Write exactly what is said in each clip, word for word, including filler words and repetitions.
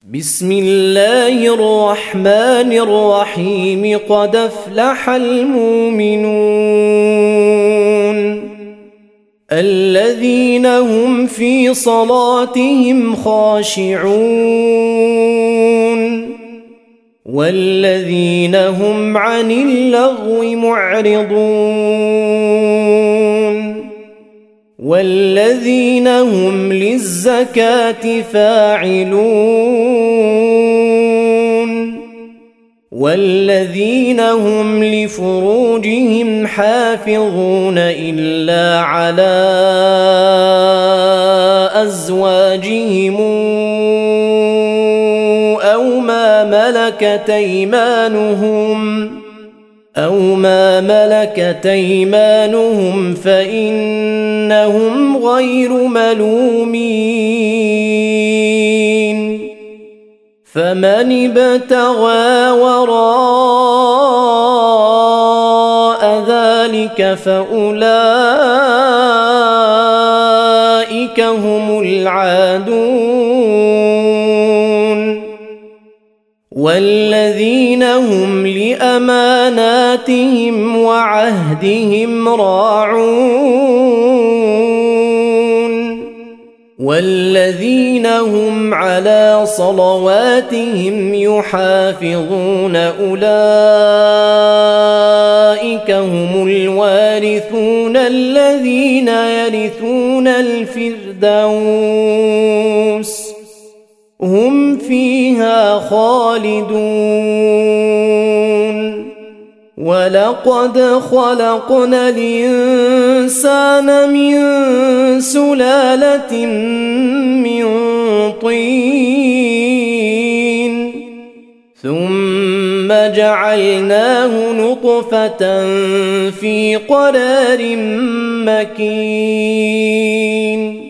بسم الله الرحمن الرحيم. قد أفلح المؤمنون الذين هم في صلاتهم خاشعون والذين هم عن اللغو معرضون والذين هم للزكاة فاعلون والذين هم لفروجهم حافظون إلا على أزواجهم أو ما ملكت أيمانهم أو ما ملكت أيمانهم فإنهم غير ملومين. فمن ابتغى وراء ذلك فأولئك هم العادون والذين هم لأماناتهم وعهدهم راعون والذين هم على صلواتهم يحافظون أولئك هم الوارثون الذين يرثون الفردوس هم فيها خالدون. ولقد خلقنا الإنسان من سلالة من طين ثم جعلناه نطفة في قرار مكين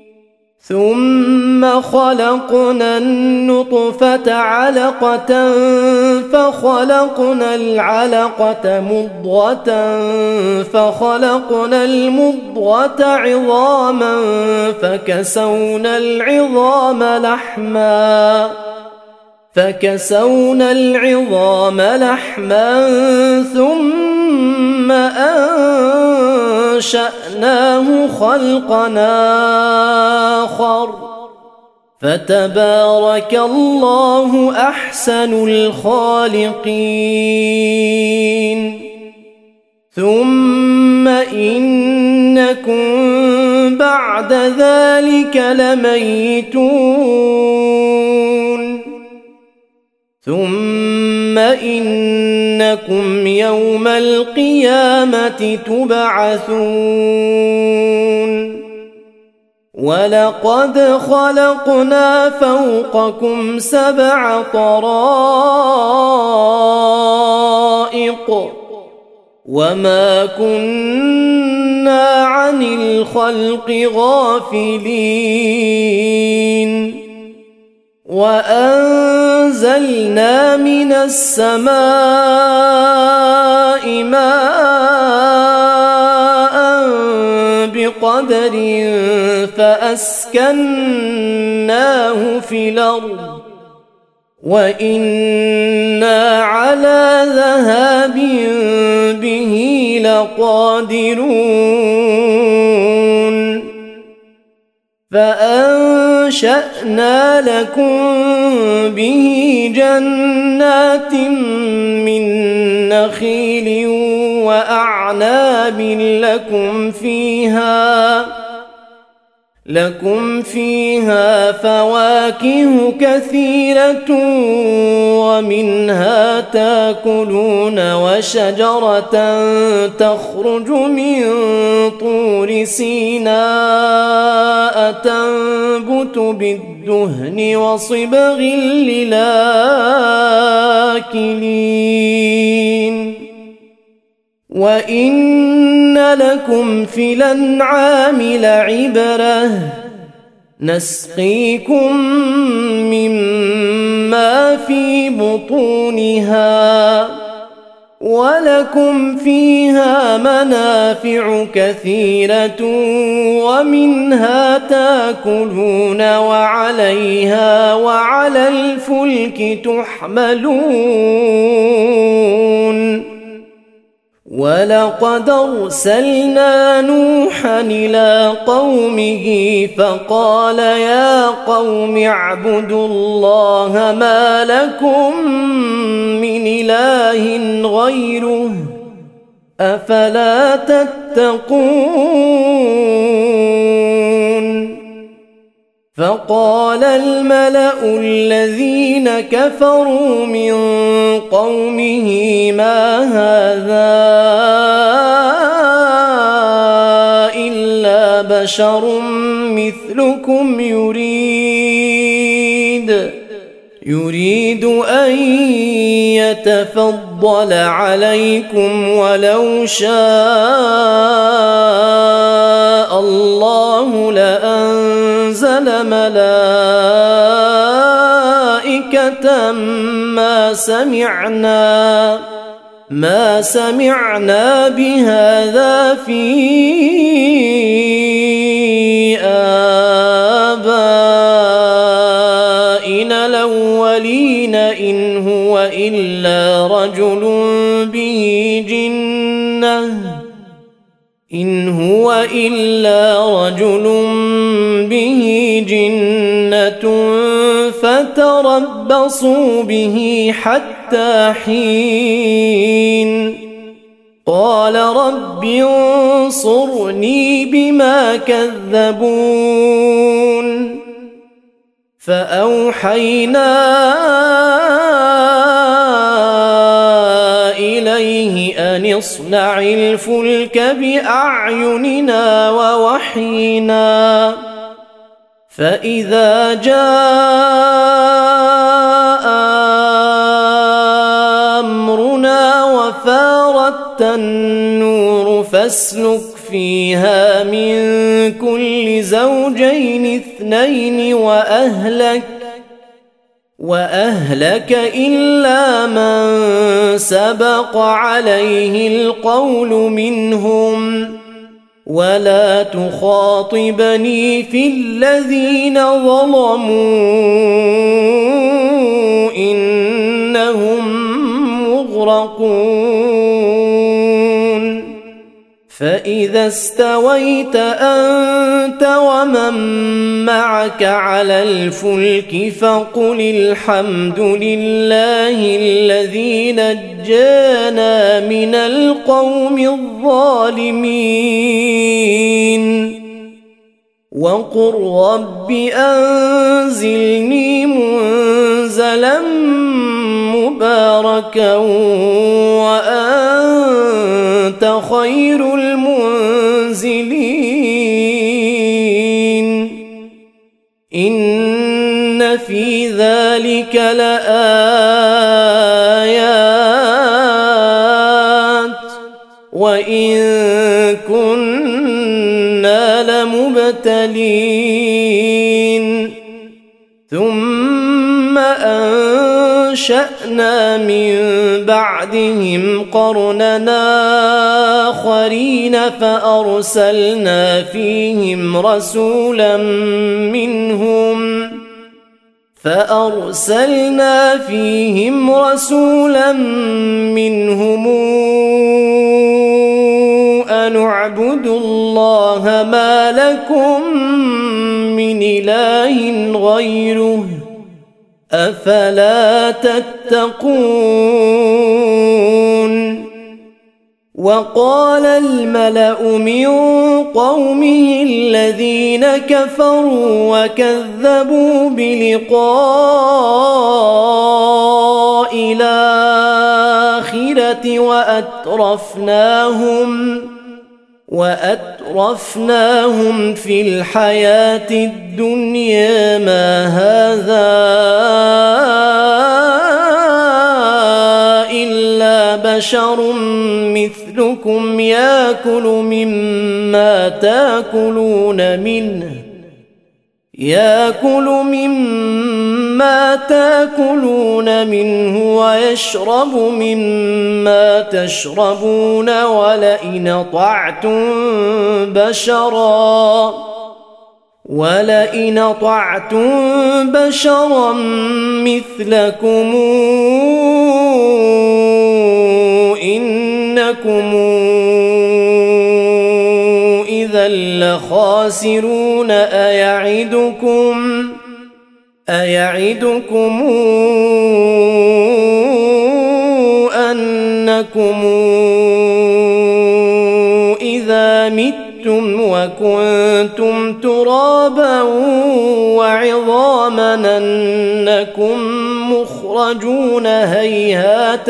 ثم خلقنا النطفة علقة فخلقنا العلقة مضغة فخلقنا المضغة عظاما فكسونا العظام لحما فكسونا العظام لحما ثم أنشأناه خلقا آخر فتبارك الله أحسن الخالقين. ثم إنكم بعد ذلك لميتون ثم إنكم يوم القيامة تبعثون. ولقد خلقنا فوقكم سبع طرائق وما كنا عن الخلق غافلين وأنزلنا من السماء ماء بقدر فأسكناه في الأرض وإنا على ذهاب به لقادرون. فأنشأنا لكم به جنات من نخيل وأعناب لكم فيها لكم فيها فواكه كثيرة ومنها تاكلون وشجرة تخرج من طور سيناء تنبت بالدهن وصبغ للآكلين. وإن لكم في الأنعام لعبرة نسقيكم مما في بطونها ولكم فيها منافع كثيرة ومنها تاكلون وعليها وعلى الفلك تحملون ولقد أرسلنا نوحا إلى قومه فقال يا قوم اعبدوا الله ما لكم من إله غيره أفلا تتقون فقال الملأ الذين كفروا من قومه ما هذا إلا بشر مثلكم يريد يريد أن يتفضل عليكم ولو شاء الله لأنزل ملائكة ما سمعنا ما سمعنا بهذا في آبائنا الأولين إن هو إلا رجل به جنة إن هو إلا رجل به جنة فتربصوا به حتى حين قال رب انصرني بما كذبون فأوحينا إليه أن اصنع الفلك بأعيننا ووحينا فإذا جاء أمرنا وفارت النور فاسلك فيها من كل زوجين اثنين وأهلك وأهلك إلا من سبق عليه القول منهم ولا تخاطبني في الذين ظلموا إنهم مغرقون فإذا استويت أنت ومن معك على الفلك فقل الحمد لله الذي نجانا من القوم الظالمين وقل رب أنزلني منزلا مباركا وأنت خير المنزلين إن في ذلك لآيات وإن كنا لمبتلين ثم أنشأنا من بعدهم قرننا آخرين فأرسلنا فيهم رسولا منهم فأرسلنا فيهم رسولا منهم أن اعبدوا الله ما لكم من إله غيره أفلا تتقون وقال الملأ من قومه الذين كفروا وكذبوا بلقاء الآخرة وأترفناهم وأترفناهم في الحياة الدنيا ما هذا إلا بشر مثلكم يأكل مما تأكلون منه يأكل مما مما تاكلون منه ويشرب مما تشربون ولئن أطعتم بشرا ولئن أطعتم بشرا مثلكم إنكم إذا لخاسرون أيعدكم أيعدكم أنكم إذا متم وكنتم ترابا وعظاما أنكم مخرجون هيهات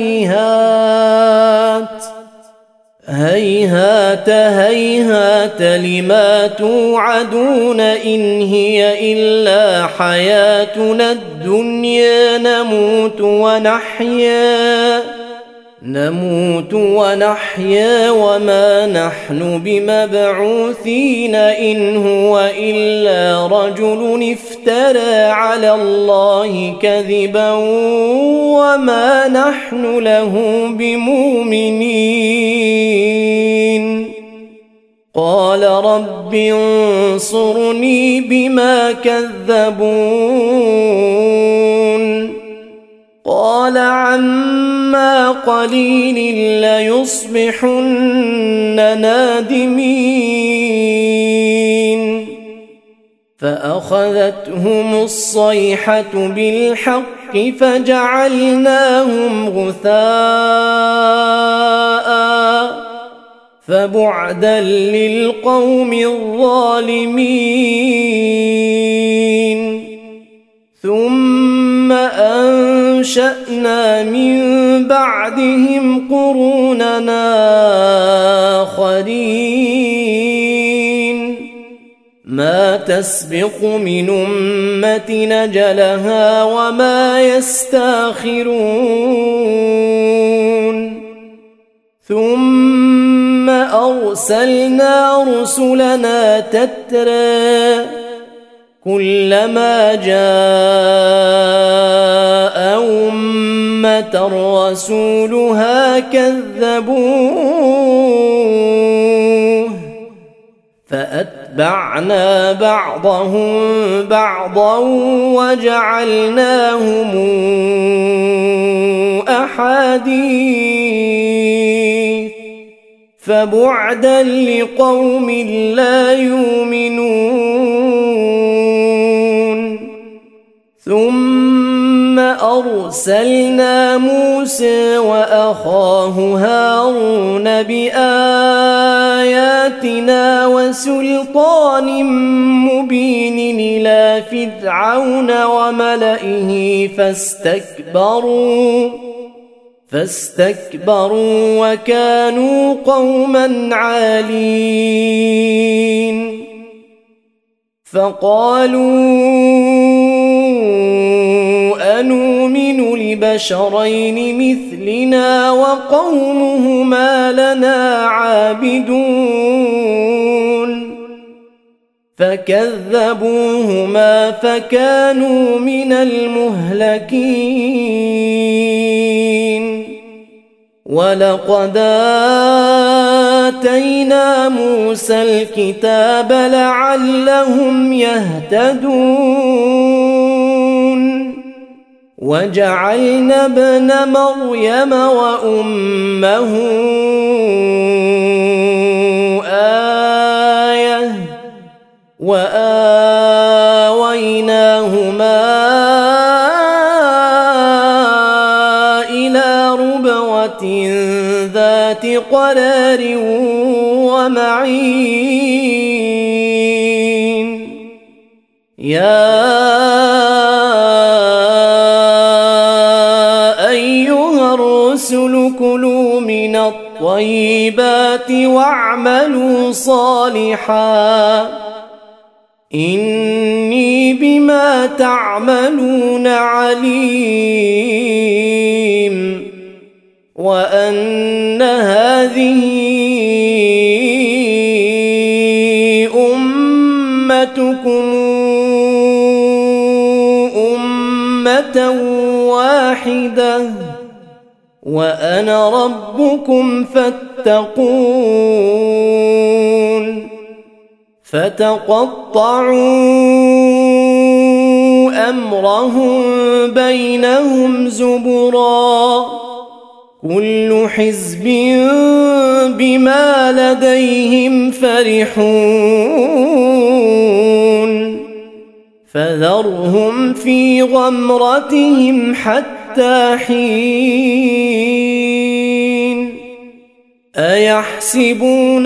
هيهات هيهات هيهات لما توعدون إن هي إلا حياتنا الدنيا نموت ونحيا نموت ونحيا وما نحن بمبعوثين إن هو إلا رجل افترى على الله كذبا وما نحن له بمؤمنين قال رب انصرني بما كذبون قال عما قليل ليصبحن نادمين فأخذتهم الصيحة بالحق فجعلناهم غثاء فبعدا للقوم الظالمين ثم أنشأنا من بعدهم قروننا آخرين ما تسبق من أمة نجلها وما يستاخرون ثم أرسلنا رسلنا تترى كلما جاء أمة رسولها كذبوه فأتبعنا بعضهم بعضا وجعلناهم أحاديث فبعدا لقوم لا يؤمنون ثم أرسلنا موسى وأخاه هارون بآياتنا وسلطان مبين إلى فرعون وملئه فاستكبروا فاستكبروا وكانوا قوما عالين فقالوا أنؤمن لبشرين مثلنا وقومهما لنا عابدون فكذبوهما فكانوا من المهلكين ولقد آتينا موسى الكتاب لعلهم يهتدون وجعلنا ابن مريم وأمه آية وآويناهما إلى ربوة ذات قرار ومعين يا أيها الرسل كلوا من الطيبات واعملوا صالحا إني بما تعملون عليم وأن هذه أمتكم كلمة واحدة وأنا ربكم فاتقون فتقطعوا أمرهم بينهم زبرا كل حزب بما لديهم فرحون فذرهم في غمرتهم حتى حين أيحسبون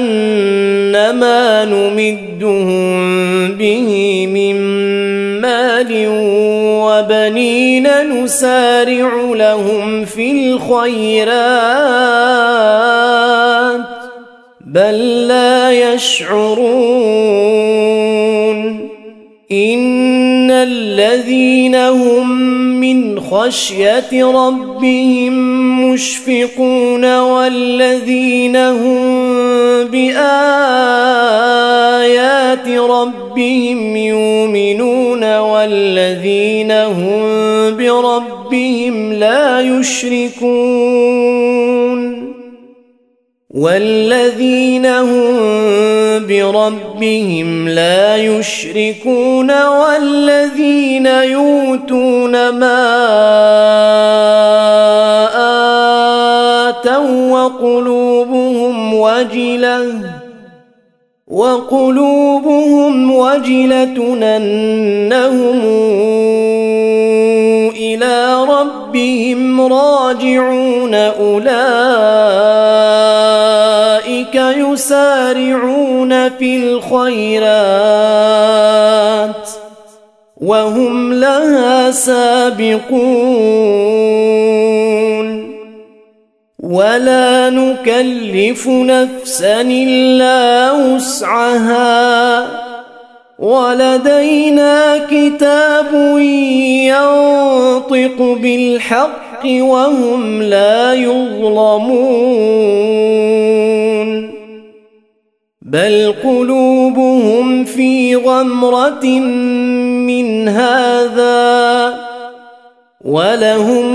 أنما نمدهم به من مال وبنين نسارع لهم في الخيرات بل لا يشعرون إن الذين هم من خشية ربهم مشفقون والذين هم بآيات ربهم يؤمنون والذين هم بربهم لا يشركون والذين هم بربهم لا يشركون والذين يؤتون ما آتوا وقلوبهم وجلة وقلوبهم وجلة أنهم إلى ربهم راجعون أولئك يسارعون في الخيرات وهم لها سابقون ولا نكلف نفسا إلا وسعها ولدينا كتاب ينطق بالحق وهم لا يظلمون بل قلوبهم في غمرة من هذا ولهم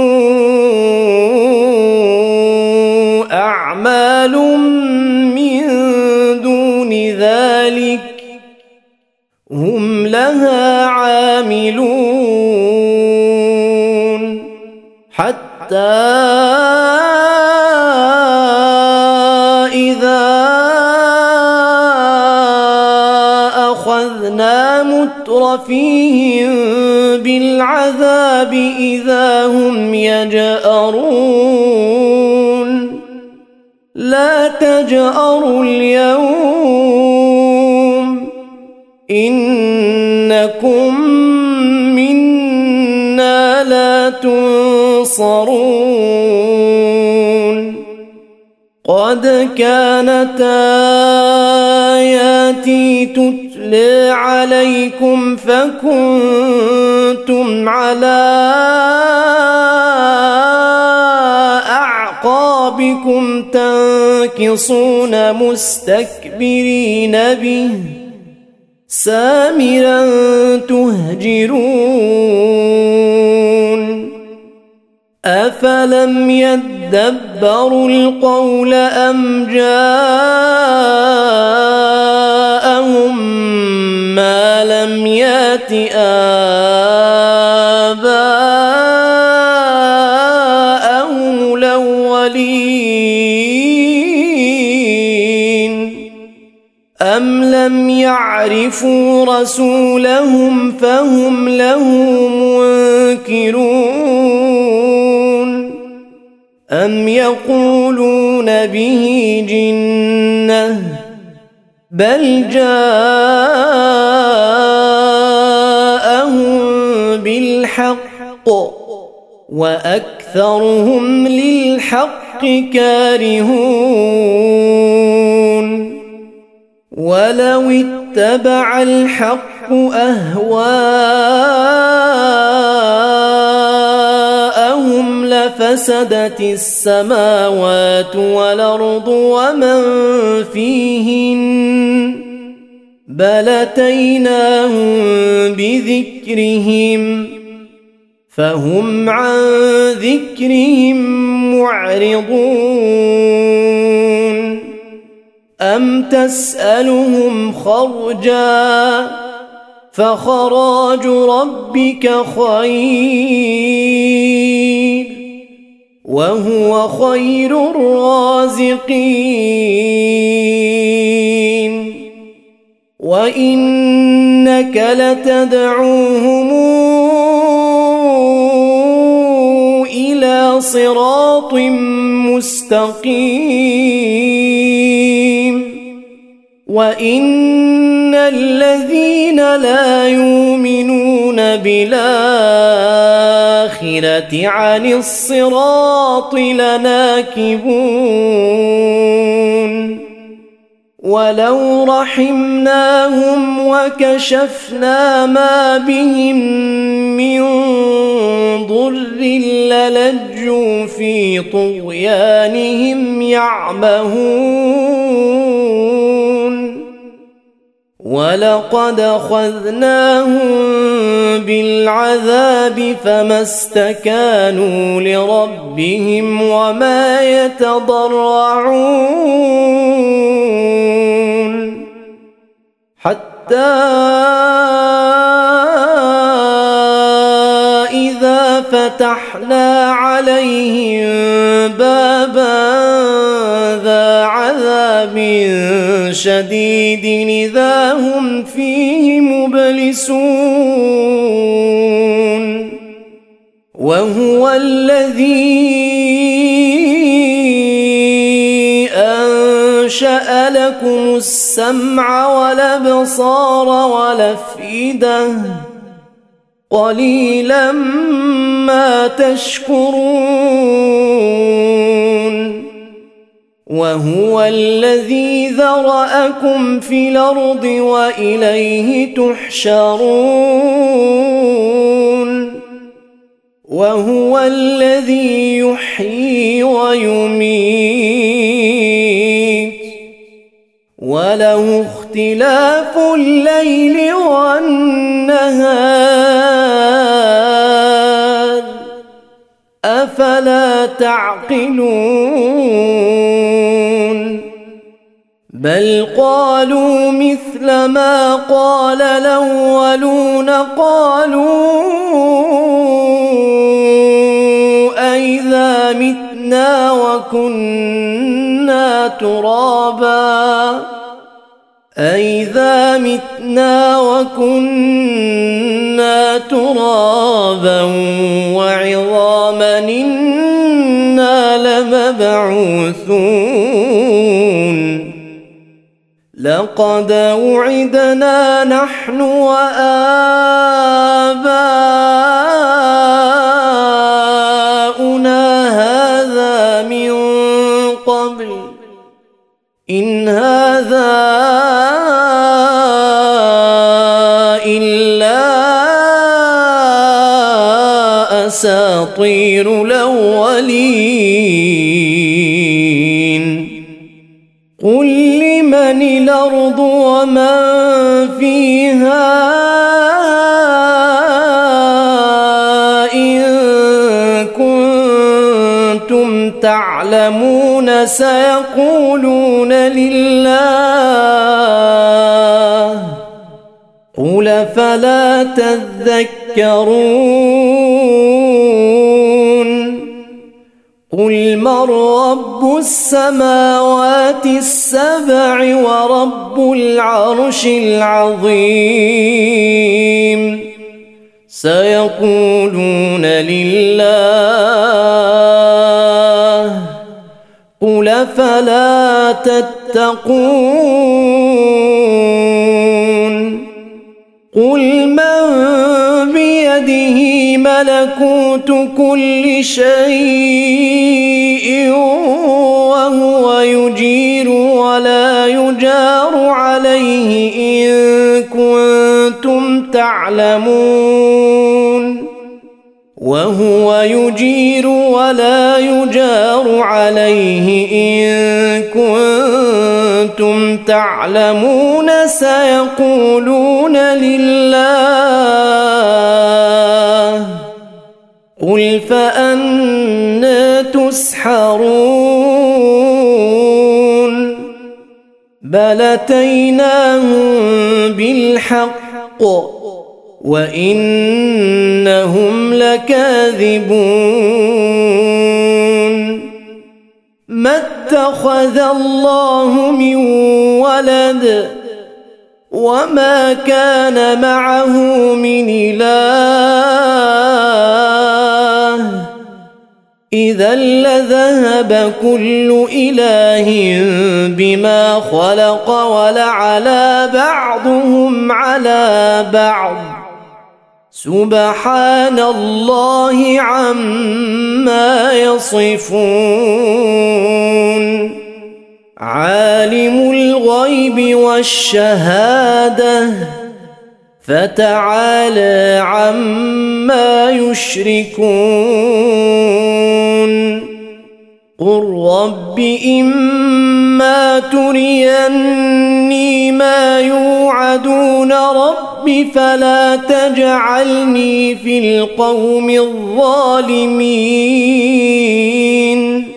أعمال من دون ذلك هم لها عاملون حتى إذا أخذنا مترفيهم بالعذاب إذا هم يجأرون لا تجأروا اليوم إنكم منا لا تنصرون قد كانت آياتي تتلى عليكم فكنتم على أعقابكم تنكصون مستكبرين به سامرا تهجرون أفلم يدبروا القول أم جاءهم ما لم يأت آباءهم الأولين أم لم يعرفوا رسولهم فهم له منكرون أم يقولون به جنة بل جاءهم بالحق وأكثرهم للحق كارهون ولو اتبع الحق أهواءهم لفسدت السماوات والأرض ومن فيهن بل أتيناهم بذكرهم فهم عن ذكرهم معرضون أم تسألهم خرجا فخراج ربك خير وهو خير الرازقين وإنك لتدعوهم إلى صراط مستقيم وإن الذين لا يؤمنون بالآخرة عن الصراط لناكبون ولو رحمناهم وكشفنا ما بهم من ضر للجوا في طغيانهم يعمهون ولقد أخذناهم بالعذاب فما استكانوا لربهم وما يتضرعون حتى إذا فتحنا عليهم بابا ذا عذاب شديد إذا هم فيه مبلسون وهو الذي أنشأ لكم السمع والأبصار والأفئدة قليلا ما تشكرون وهو الذي ذرأكم في الأرض وإليه تحشرون وهو الذي يحيي ويميت وله اختلاف الليل والنهار أفلا تعقلون بل قالوا مثل ما قال الأولون قالوا أئذا متنا وكنا ترابا أئذا متنا وكنا ترابا وعظاما إنا لمبعوثون لقد وعدنا نحن وآباؤنا هذا من قبل إن هذا إلا أساطير الأولين قل لمن الأرض ومن فيها إن كنتم تعلمون سيقولون لله قل فلا تذكرون قل من رب السماوات السبع ورب العرش العظيم سيقولون لله قل فلا تتقون قل من بيده ملكوت كل شيء وهو يجير ولا يجار عليه إن كنتم تعلمون وهو يجير ولا يجار عليه إن كنتم تعلمون سيقولون لله قل فأنى تسحرون بل أتيناهم بالحق وإنهم لكاذبون ما اتخذ الله من ولد وما كان معه من إله إذا لذهب كل إله بما خلق ولعلى بعضهم على بعض سبحان الله عما يصفون عالم الغيب والشهادة فتعالى عما يشركون قل رب إما تريني ما يوعدون رب فلا تجعلني في القوم الظالمين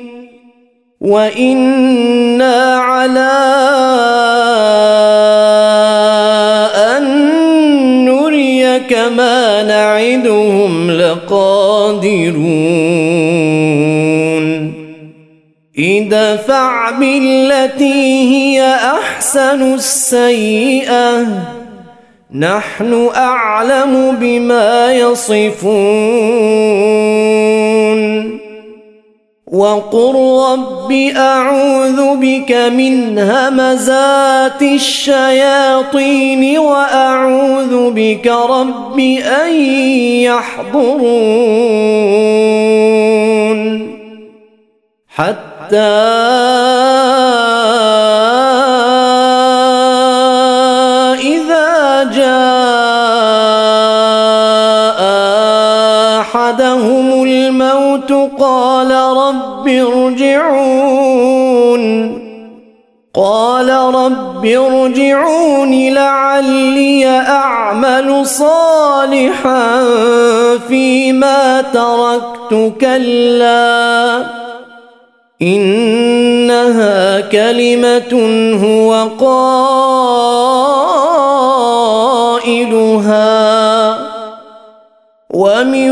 وإنا على أن نريك ما نعدهم لقادرون ادفع بالتي هي أحسن السيئة نحن أعلم بما يصفون وقل رب أعوذ بك من همزات الشياطين وأعوذ بك رب أن يحضرون حتى إذا جاء أحدهم الموت قال رب ارجعون قال رب ارجعون لعلي أعمل صالحا فيما تركت كلا إنها كلمة هو قائلها ومن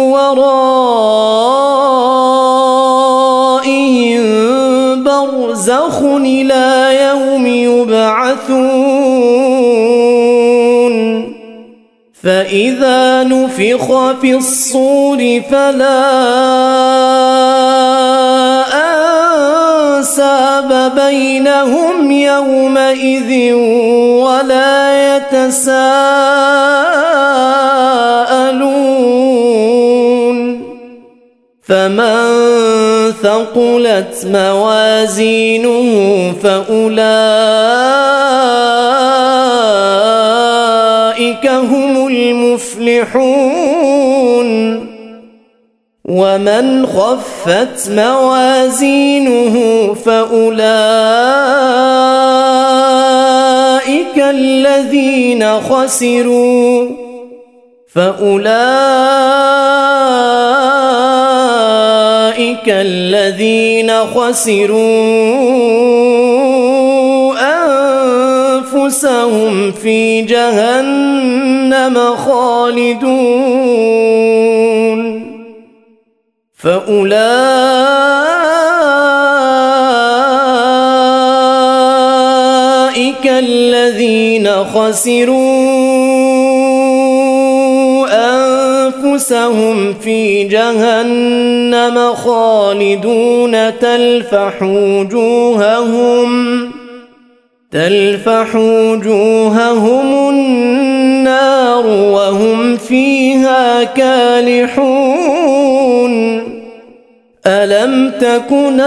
ورائهم برزخ إلى يوم يبعثون فإذا نفخ في الصور فلا أنساب بينهم يومئذ ولا يتساءلون فمن ثقلت موازينه فأولئك هم المفلحون ومن خفت موازينه فأولئك الذين خسروا فأولئك الذين خسروا أنفسهم في جهنم خالدون فأولئك الذين خسروا أنفسهم في جهنم خالدون تلفح وجوههم تلفح وجوههم النار وهم فيها كالحون ألم تكن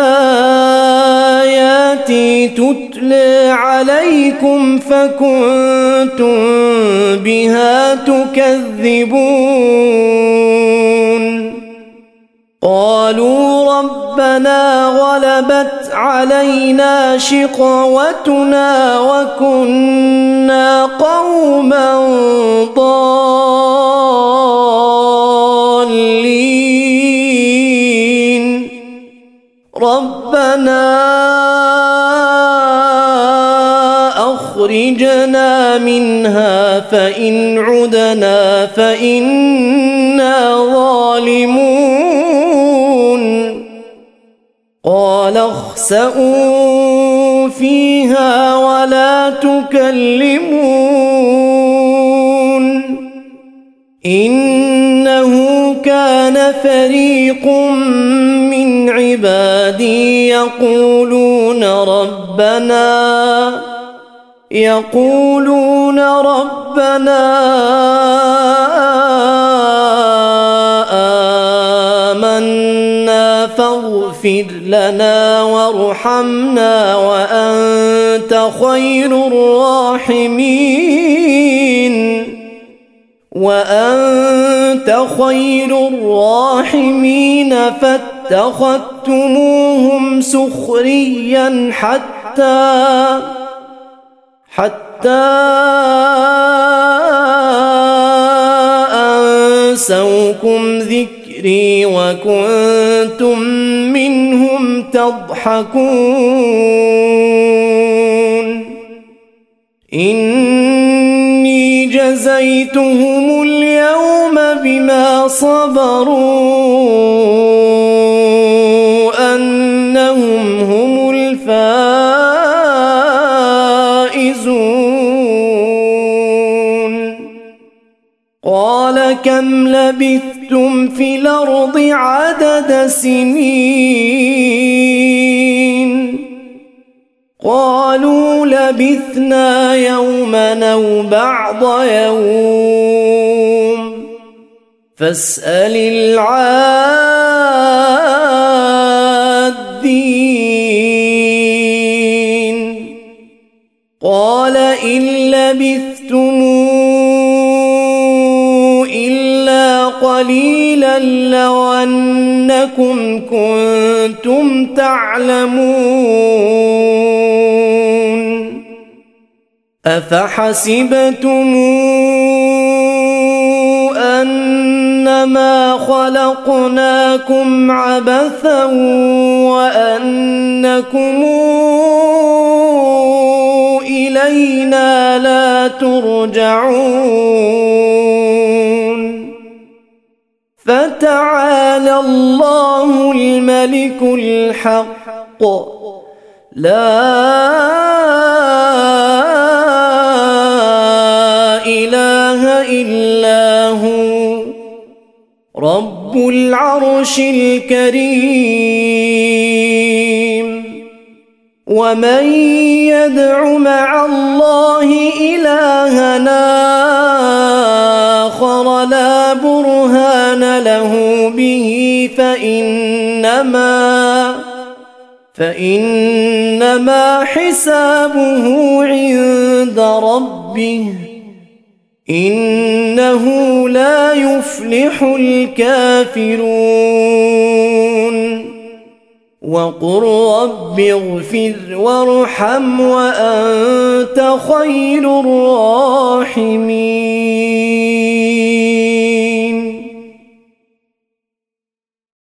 آياتي تتلى عليكم فكنتم بها تكذبون قالوا ربنا غلبت علينا شقوتنا وكنا قوما ضالين ربنا أخرجنا منها فإن عدنا فإنا ظالمون قال اخسئوا فيها ولا تكلمون إنه كان فريق من عبادي يقولون ربنا يقولون ربنا آمنا فاغفر لنا وارحمنا وأنت خير الراحمين وأنت خير الراحمين فاتخذتموهم سخريا حتى حتى أنسوكم ذكري وكنتم منهم تضحكون إني جزيتهم اليوم بما صبروا أنهم هم الفائزون قال كم لبثتم في الأرض عدد سنين قالوا لبثنا يوما أو بعض يوم فاسأل العادين قال إن لبثتم إلا قليلا لو أنكم كنتم تعلمون أفحسبتم أنما خلقناكم عبثا وأنكم إلينا لا ترجعون فتعالى الله الملك الحق لا إله إلا هو رب العرش الكريم ومن يدع مع الله إلهنا آخر لا برهان له به فإنما فإنما حسابه عند ربه إنه لا يفلح الكافرون وقل رب اغفر وارحم وأنت خير الراحمين